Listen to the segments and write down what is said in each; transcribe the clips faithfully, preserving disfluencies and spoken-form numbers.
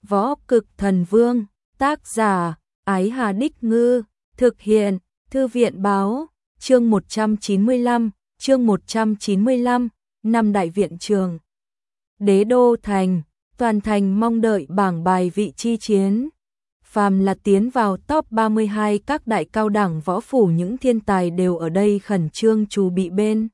Võ Cực Thần Vương, tác giả, Ái Hà Đích Ngư, thực hiện, Thư viện Báo, chương một trăm chín mươi lăm, chương một trăm chín mươi lăm, năm đại viện trường. Đế đô thành, toàn thành mong đợi bảng bài vị chi chiến. Phàm là tiến vào top ba mươi hai các đại cao đẳng võ phủ, những thiên tài đều ở đây khẩn trương chuẩn bị bên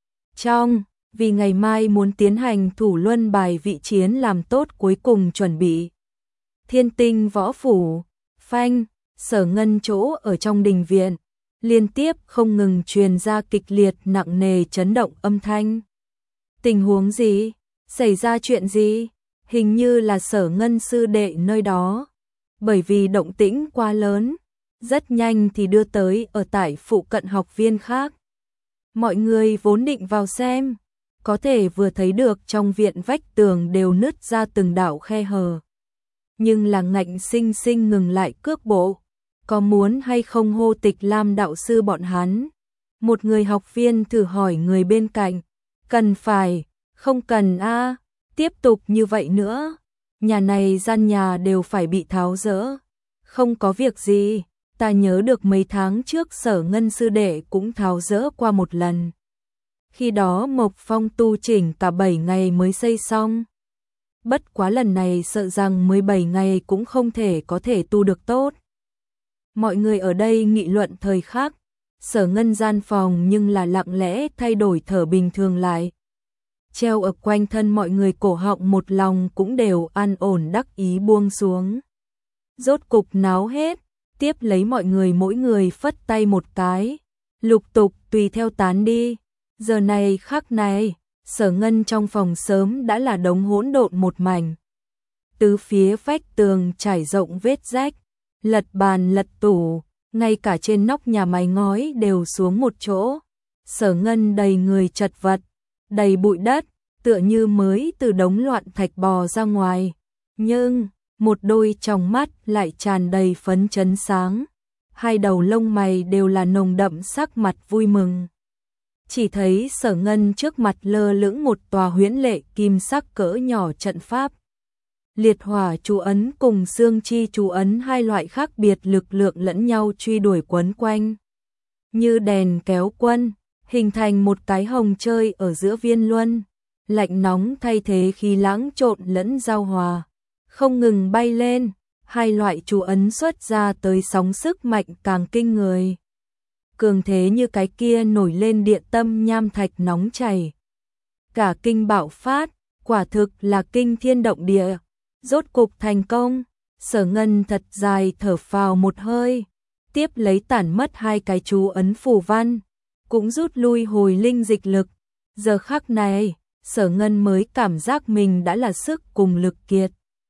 trong, vì ngày mai muốn tiến hành thủ luân bài vị chiến làm tốt cuối cùng chuẩn bị. Thiên Tinh võ phủ, phanh, Sở Ngân chỗ ở trong đình viện, liên tiếp không ngừng truyền ra kịch liệt nặng nề chấn động âm thanh. Tình huống gì? Xảy ra chuyện gì? Hình như là Sở Ngân sư đệ nơi đó. Bởi vì động tĩnh quá lớn, rất nhanh thì đưa tới ở tại phụ cận học viên khác. Mọi người vốn định vào xem, có thể vừa thấy được trong viện vách tường đều nứt ra từng đạo khe hở. Nhưng là ngạnh sinh sinh ngừng lại cước bộ, có muốn hay không hô Tịch Lam đạo sư bọn hắn? Một người học viên thử hỏi người bên cạnh, cần phải, không cần a, tiếp tục như vậy nữa, nhà này gian nhà đều phải bị tháo dỡ. Không có việc gì, ta nhớ được mấy tháng trước Sở Ngân sư đệ cũng tháo dỡ qua một lần. Khi đó Mộc Phong tu chỉnh cả bảy ngày mới xây xong. Bất quá lần này sợ rằng mười bảy ngày cũng không thể có thể tu được tốt. Mọi người ở đây nghị luận thời khắc, Sở Ngân gian phòng nhưng là lặng lẽ thay đổi thở bình thường lại. Treo ở quanh thân mọi người cổ họng một lòng cũng đều an ổn đắc ý buông xuống. Rốt cục náo hết, tiếp lấy mọi người mỗi người phất tay một cái, lục tục tùy theo tán đi. Giờ này khắc này, Sở Ngân trong phòng sớm đã là đống hỗn độn một mảnh. Tứ phía vách tường trải rộng vết rách, lật bàn lật tủ, ngay cả trên nóc nhà mái ngói đều xuống một chỗ. Sở Ngân đầy người chật vật, đầy bụi đất, tựa như mới từ đống loạn thạch bò ra ngoài. Nhưng, một đôi tròng mắt lại tràn đầy phấn chấn sáng. Hai đầu lông mày đều là nồng đậm sắc mặt vui mừng. Chỉ thấy Sở Ngân trước mặt lơ lửng một tòa huyễn lệ kim sắc cỡ nhỏ trận pháp. Liệt hỏa chú ấn cùng xương chi chú ấn hai loại khác biệt lực lượng lẫn nhau truy đuổi quấn quanh. Như đèn kéo quân, hình thành một cái hồng chơi ở giữa viên luân. Lạnh nóng thay thế khí lãng trộn lẫn giao hòa. Không ngừng bay lên, hai loại chú ấn xuất ra tới sóng sức mạnh càng kinh người. Cường thế như cái kia nổi lên địa tâm nham thạch nóng chảy. Cả kinh bạo phát, quả thực là kinh thiên động địa. Rốt cục thành công, Sở Ngân thật dài thở phào một hơi, tiếp lấy tản mất hai cái chú ấn phù văn, cũng rút lui hồi linh dịch lực. Giờ khắc này, Sở Ngân mới cảm giác mình đã là sức cùng lực kiệt.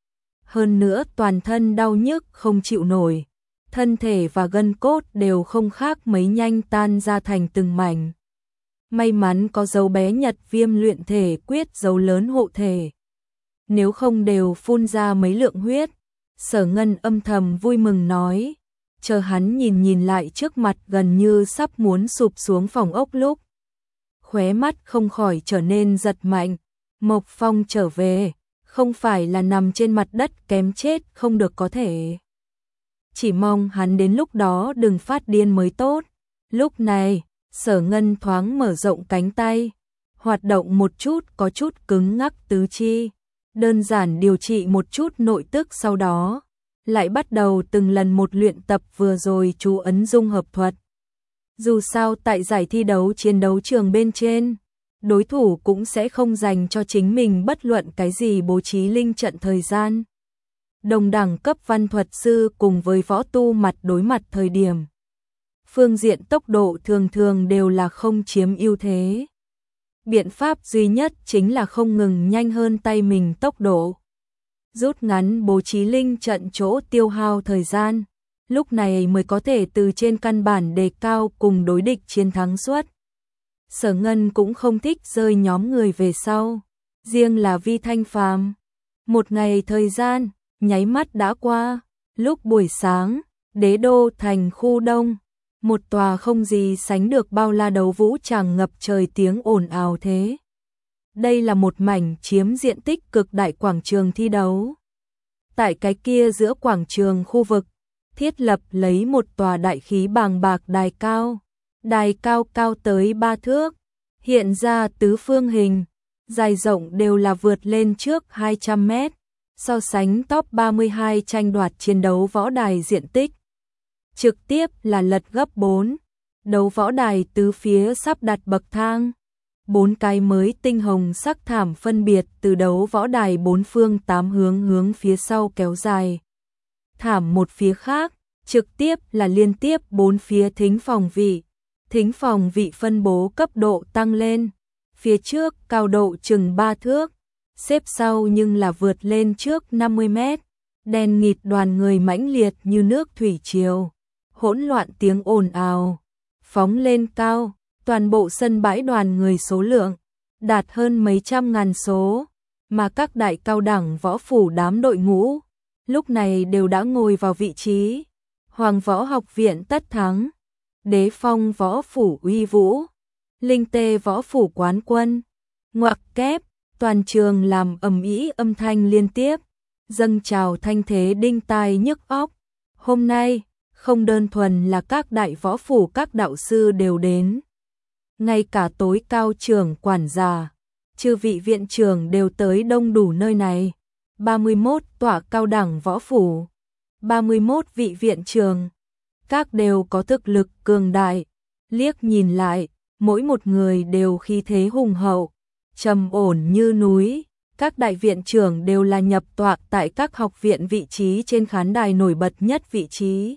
Hơn nữa toàn thân đau nhức không chịu nổi. Thân thể và gân cốt đều không khác mấy nhanh tan ra thành từng mảnh. May mắn có dấu bé Nhật Viêm luyện thể quyết dấu lớn hộ thể. Nếu không đều phun ra mấy lượng huyết. Sở Ngân âm thầm vui mừng nói. Chờ hắn nhìn nhìn lại trước mặt gần như sắp muốn sụp xuống phòng ốc lúc. Khóe mắt không khỏi trở nên giật mạnh. Mộc Phong trở về, không phải là nằm trên mặt đất kém chết không được có thể. Chỉ mong hắn đến lúc đó đừng phát điên mới tốt. Lúc này, Sở Ngân thoáng mở rộng cánh tay, hoạt động một chút có chút cứng ngắc tứ chi, đơn giản điều trị một chút nội tức, sau đó lại bắt đầu từng lần một luyện tập vừa rồi chú ấn dung hợp thuật. Dù sao tại giải thi đấu chiến đấu trường bên trên, đối thủ cũng sẽ không dành cho chính mình bất luận cái gì bố trí linh trận thời gian. Đồng đẳng cấp văn thuật sư cùng với võ tu mặt đối mặt thời điểm. Phương diện tốc độ thường thường đều là không chiếm ưu thế. Biện pháp duy nhất chính là không ngừng nhanh hơn tay mình tốc độ. Rút ngắn bố trí linh trận chỗ tiêu hao thời gian. Lúc này mới có thể từ trên căn bản đề cao cùng đối địch chiến thắng suất. Sở Ngân cũng không thích rơi nhóm người về sau. Riêng là Vi Thanh Phàm. Một ngày thời gian nháy mắt đã qua. Lúc buổi sáng, đế đô thành khu đông, một tòa không gì sánh được bao la đấu vũ tràng ngập trời tiếng ồn ào thế. Đây là một mảnh chiếm diện tích cực đại quảng trường thi đấu. tại cái kia giữa quảng trường khu vực, thiết lập lấy một tòa đại khí bàng bạc đài cao. Đài cao cao tới ba thước, hiện ra tứ phương hình, dài rộng đều là vượt lên trước hai trăm mét, so sánh top ba mươi hai tranh đoạt chiến đấu võ đài diện tích. Trực tiếp là lật gấp bốn, đấu võ đài tứ phía sắp đặt bậc thang. Bốn cái mới tinh hồng sắc thảm phân biệt từ đấu võ đài bốn phương tám hướng hướng phía sau kéo dài. Thảm một phía khác, trực tiếp là liên tiếp bốn phía thính phòng vị. Thính phòng vị phân bố cấp độ tăng lên, phía trước cao độ chừng ba thước, xếp sau nhưng là vượt lên trước năm mươi mét, đen nghịt đoàn người mãnh liệt như nước thủy triều, hỗn loạn tiếng ồn ào, phóng lên cao, toàn bộ sân bãi đoàn người số lượng, đạt hơn mấy trăm ngàn số, mà các đại cao đẳng võ phủ đám đội ngũ, lúc này đều đã ngồi vào vị trí, Hoàng Võ Học Viện tất thắng. Đế Phong võ phủ uy vũ, Linh Tê võ phủ quán quân, ngoặc kép, toàn trường làm ầm ĩ âm thanh liên tiếp, dâng trào thanh thế đinh tai nhức óc. Hôm nay, không đơn thuần là các đại võ phủ các đạo sư đều đến, ngay cả tối cao trưởng quản gia, chư vị viện trưởng đều tới đông đủ nơi này. ba mươi mốt tọa cao đẳng võ phủ, ba mươi mốt vị viện trưởng, các đều có thực lực cường đại, liếc nhìn lại, mỗi một người đều khí thế hùng hậu, trầm ổn như núi, các đại viện trưởng đều là nhập tọa tại các học viện vị trí trên khán đài nổi bật nhất vị trí.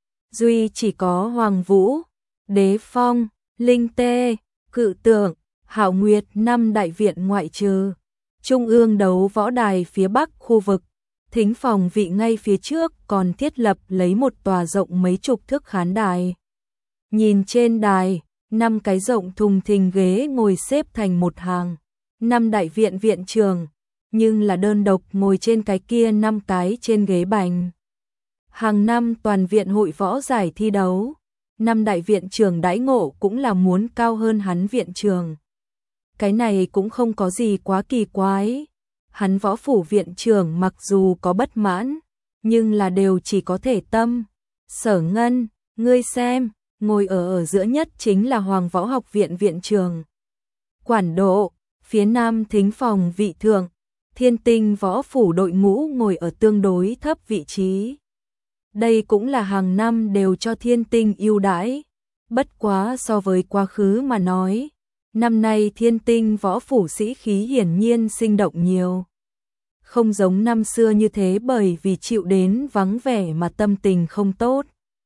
Duy chỉ có Hoàng Vũ, Đế Phong, Linh Tê, Cự Tượng, Hạo Nguyệt năm đại viện ngoại trừ, trung ương đấu võ đài phía bắc khu vực. Thính phòng vị ngay phía trước còn thiết lập lấy một tòa rộng mấy chục thước khán đài. Nhìn trên đài, năm cái rộng thùng thình ghế ngồi xếp thành một hàng, năm đại viện viện trường, nhưng là đơn độc ngồi trên cái kia năm cái trên ghế bành. Hàng năm toàn viện hội võ giải thi đấu, năm đại viện trường đãi ngộ cũng là muốn cao hơn hắn viện trường. Cái này cũng không có gì quá kỳ quái. Hắn võ phủ viện trưởng mặc dù có bất mãn, nhưng là đều chỉ có thể tâm. Sở Ngân, ngươi xem, ngồi ở ở giữa nhất chính là Hoàng Võ Học Viện viện trưởng. Quản độ, phía nam thính phòng vị thượng, Thiên Tinh võ phủ đội ngũ ngồi ở tương đối thấp vị trí. Đây cũng là hàng năm đều cho Thiên Tinh ưu đãi, bất quá so với quá khứ mà nói. Năm nay Thiên Tinh võ phủ sĩ khí hiển nhiên sinh động nhiều. Không giống năm xưa như thế bởi vì chịu đến vắng vẻ mà tâm tình không tốt.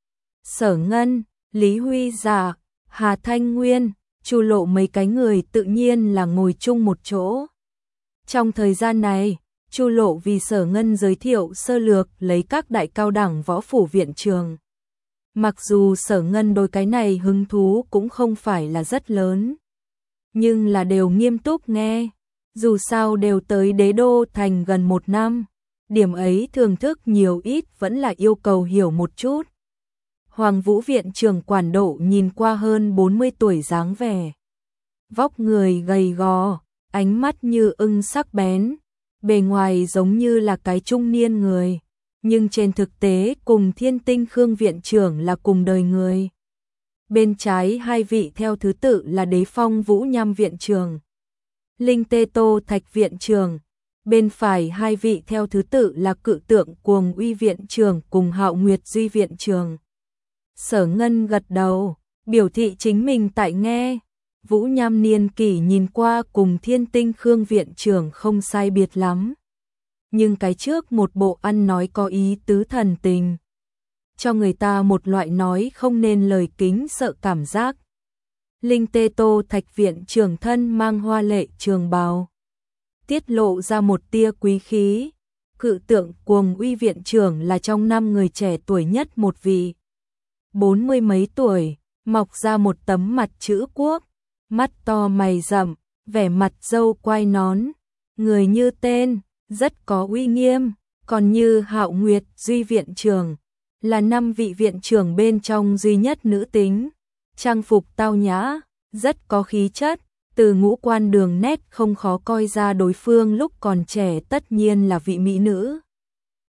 Sở Ngân, Lý Huy Dạ, Hà Thanh Nguyên, Chu Lộ mấy cái người tự nhiên là ngồi chung một chỗ. Trong thời gian này, Chu Lộ vì Sở Ngân giới thiệu sơ lược lấy các đại cao đẳng võ phủ viện trường. Mặc dù Sở Ngân đôi cái này hứng thú cũng không phải là rất lớn, nhưng là đều nghiêm túc nghe, dù sao đều tới đế đô thành gần một năm, điểm ấy thưởng thức nhiều ít vẫn là yêu cầu hiểu một chút. Hoàng Vũ viện trưởng Quản độ nhìn qua hơn bốn mươi tuổi dáng vẻ, vóc người gầy gò, ánh mắt như ưng sắc bén, bề ngoài giống như là cái trung niên người, nhưng trên thực tế cùng Thiên Tinh Khương viện trưởng là cùng đời người. Bên trái hai vị theo thứ tự là Đế Phong Vũ Nham viện trưởng, Linh Tê Tô Thạch viện trưởng, bên phải hai vị theo thứ tự là Cự Tượng Cuồng Uy viện trưởng cùng Hạo Nguyệt Duy viện trưởng. Sở Ngân gật đầu, biểu thị chính mình tại nghe. Vũ Nham niên kỷ nhìn qua cùng Thiên Tinh Khương viện trưởng không sai biệt lắm, nhưng cái trước một bộ ăn nói có ý tứ thần tình, cho người ta một loại nói không nên lời kính sợ cảm giác. Linh Tê Tô Thạch viện trưởng thân mang hoa lệ trường bào, tiết lộ ra một tia quý khí. Cự Tượng Cuồng Uy viện trưởng là trong năm người trẻ tuổi nhất một vị, bốn mươi mấy tuổi, mọc ra một tấm mặt chữ quốc, mắt to mày rậm, vẻ mặt râu quai nón, người như tên, rất có uy nghiêm. Còn như Hạo Nguyệt Duy viện trưởng, là năm vị viện trưởng bên trong duy nhất nữ tính, trang phục tao nhã, rất có khí chất, từ ngũ quan đường nét không khó coi ra đối phương lúc còn trẻ tất nhiên là vị mỹ nữ.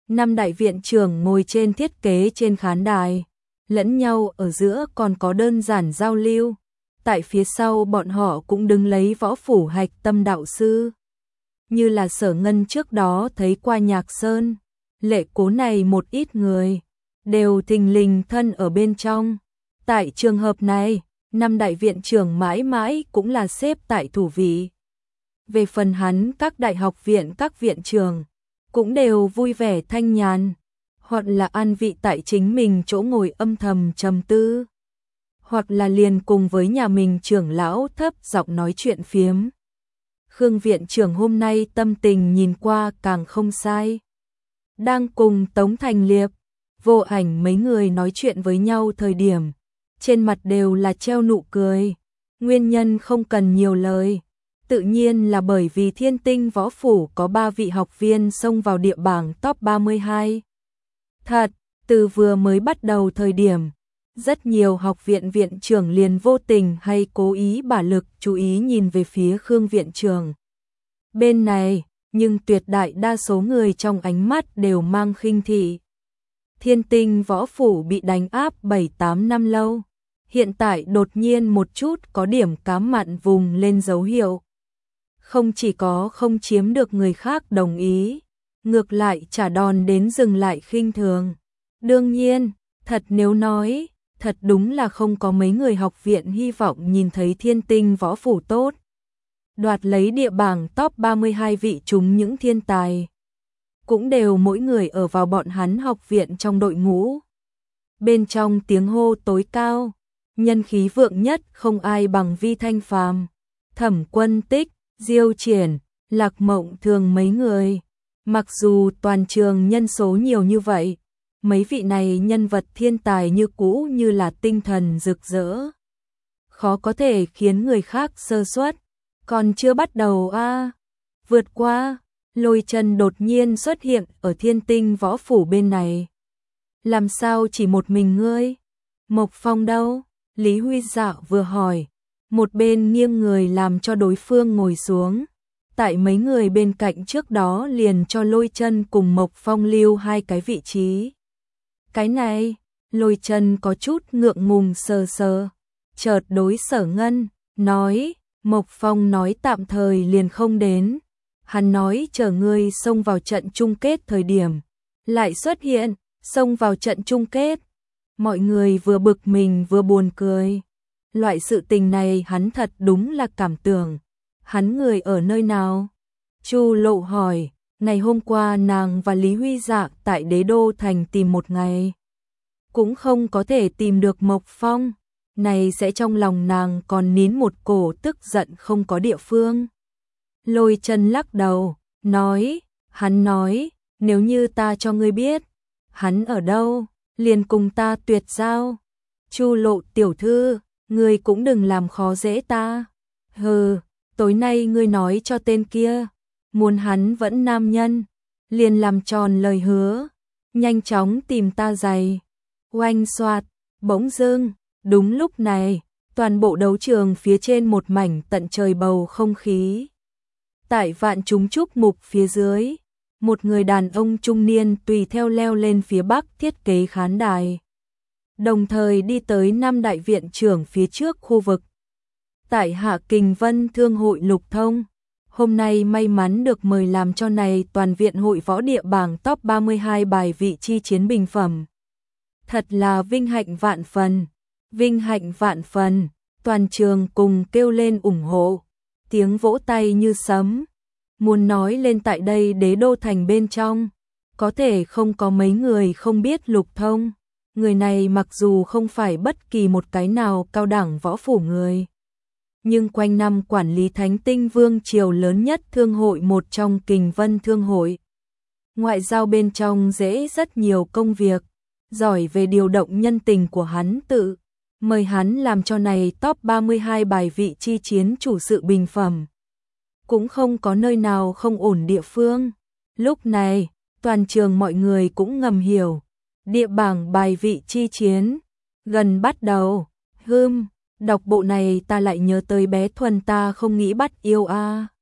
Năm đại viện trưởng ngồi trên thiết kế trên khán đài, lẫn nhau ở giữa còn có đơn giản giao lưu. Tại phía sau bọn họ cũng đứng lấy Võ Phủ Hạch Tâm đạo sư. Như là Sở Ngân trước đó thấy qua Nhạc Sơn, Lệ Cố này một ít người, đều thình lình thân ở bên trong. Tại trường hợp này, năm đại viện trưởng mãi mãi cũng là xếp tại thủ vị. Về phần hắn các đại học viện các viện trường, cũng đều vui vẻ thanh nhàn, hoặc là an vị tại chính mình chỗ ngồi âm thầm trầm tư, hoặc là liền cùng với nhà mình trưởng lão thấp giọng nói chuyện phiếm. Khương viện trưởng hôm nay tâm tình nhìn qua càng không sai. Đang cùng Tống Thành Liệp, Vô Ảnh mấy người nói chuyện với nhau thời điểm, trên mặt đều là treo nụ cười. Nguyên nhân không cần nhiều lời, tự nhiên là bởi vì Thiên Tinh Võ Phủ có ba vị học viên xông vào địa bảng top ba mươi hai. Thật, từ vừa mới bắt đầu thời điểm, rất nhiều học viện viện trưởng liền vô tình hay cố ý bả lực chú ý nhìn về phía Khương viện trưởng. Bên này, nhưng tuyệt đại đa số người trong ánh mắt đều mang khinh thị. Thiên Tinh Võ Phủ bị đánh áp bảy tám năm lâu, hiện tại đột nhiên một chút có điểm cám mặn vùng lên dấu hiệu. Không chỉ có không chiếm được người khác đồng ý, ngược lại trả đòn đến dừng lại khinh thường. Đương nhiên, thật nếu nói, thật đúng là không có mấy người học viện hy vọng nhìn thấy Thiên Tinh Võ Phủ tốt. Đoạt lấy địa bảng top ba mươi hai vị chúng những thiên tài. Cũng đều mỗi người ở vào bọn hắn học viện trong đội ngũ. Bên trong tiếng hô tối cao, nhân khí vượng nhất không ai bằng Vi Thanh Phàm, Thẩm Quân Tích, Diêu Triển, Lạc Mộng Thường mấy người. Mặc dù toàn trường nhân số nhiều như vậy, mấy vị này nhân vật thiên tài như cũ như là tinh thần rực rỡ. Khó có thể khiến người khác sơ suất, còn chưa bắt đầu a à. Vượt qua, Lôi Chân đột nhiên xuất hiện ở Thiên Tinh Võ Phủ bên này. Làm sao chỉ một mình ngươi? Mộc Phong đâu? Lý Huy Dạo vừa hỏi, một bên nghiêng người làm cho đối phương ngồi xuống. Tại mấy người bên cạnh trước đó liền cho Lôi Chân cùng Mộc Phong lưu hai cái vị trí. Cái này, Lôi Chân có chút ngượng ngùng sờ sờ, chợt đối Sở Ngân, nói, Mộc Phong nói tạm thời liền không đến. Hắn nói chờ ngươi xông vào trận chung kết thời điểm, lại xuất hiện, xông vào trận chung kết. Mọi người vừa bực mình vừa buồn cười. Loại sự tình này hắn thật đúng là cảm tưởng. Hắn người ở nơi nào? Chu Lộ hỏi, ngày hôm qua nàng và Lý Huy Dạ tại Đế Đô Thành tìm một ngày. Cũng không có thể tìm được Mộc Phong. Này sẽ trong lòng nàng còn nín một cổ tức giận không có địa phương. Lôi Chân lắc đầu, nói, hắn nói, nếu như ta cho ngươi biết, hắn ở đâu, liền cùng ta tuyệt giao. Chu Lộ tiểu thư, ngươi cũng đừng làm khó dễ ta. Hừ, tối nay ngươi nói cho tên kia, muốn hắn vẫn nam nhân, liền làm tròn lời hứa, nhanh chóng tìm ta giày. Oanh xoạt, bỗng dưng, đúng lúc này, toàn bộ đấu trường phía trên một mảnh tận trời bầu không khí. Tại vạn chúng chúc mục phía dưới, một người đàn ông trung niên tùy theo leo lên phía bắc thiết kế khán đài. Đồng thời đi tới năm đại viện trưởng phía trước khu vực. Tại Hạ Kình Vân Thương hội Lục Thông, hôm nay may mắn được mời làm cho này toàn viện hội võ địa bảng top ba mươi hai bài vị chi chiến bình phẩm. Thật là vinh hạnh vạn phần, vinh hạnh vạn phần, toàn trường cùng kêu lên ủng hộ, tiếng vỗ tay như sấm. Muốn nói lên tại đây Đế Đô Thành bên trong, có thể không có mấy người không biết Lục Thông. Người này mặc dù không phải bất kỳ một cái nào cao đẳng võ phủ người, nhưng quanh năm quản lý Thánh Tinh Vương triều lớn nhất thương hội một trong Kình Vân Thương hội. Ngoại giao bên trong dễ rất nhiều công việc, giỏi về điều động nhân tình của hắn tự, mời hắn làm cho này top ba mươi hai bài vị chi chiến chủ sự bình phẩm. Cũng không có nơi nào không ổn địa phương. Lúc này, toàn trường mọi người cũng ngầm hiểu. Địa bảng bài vị chi chiến gần bắt đầu. Hưm, đọc bộ này ta lại nhớ tới bé Thuần ta không nghĩ bắt yêu a.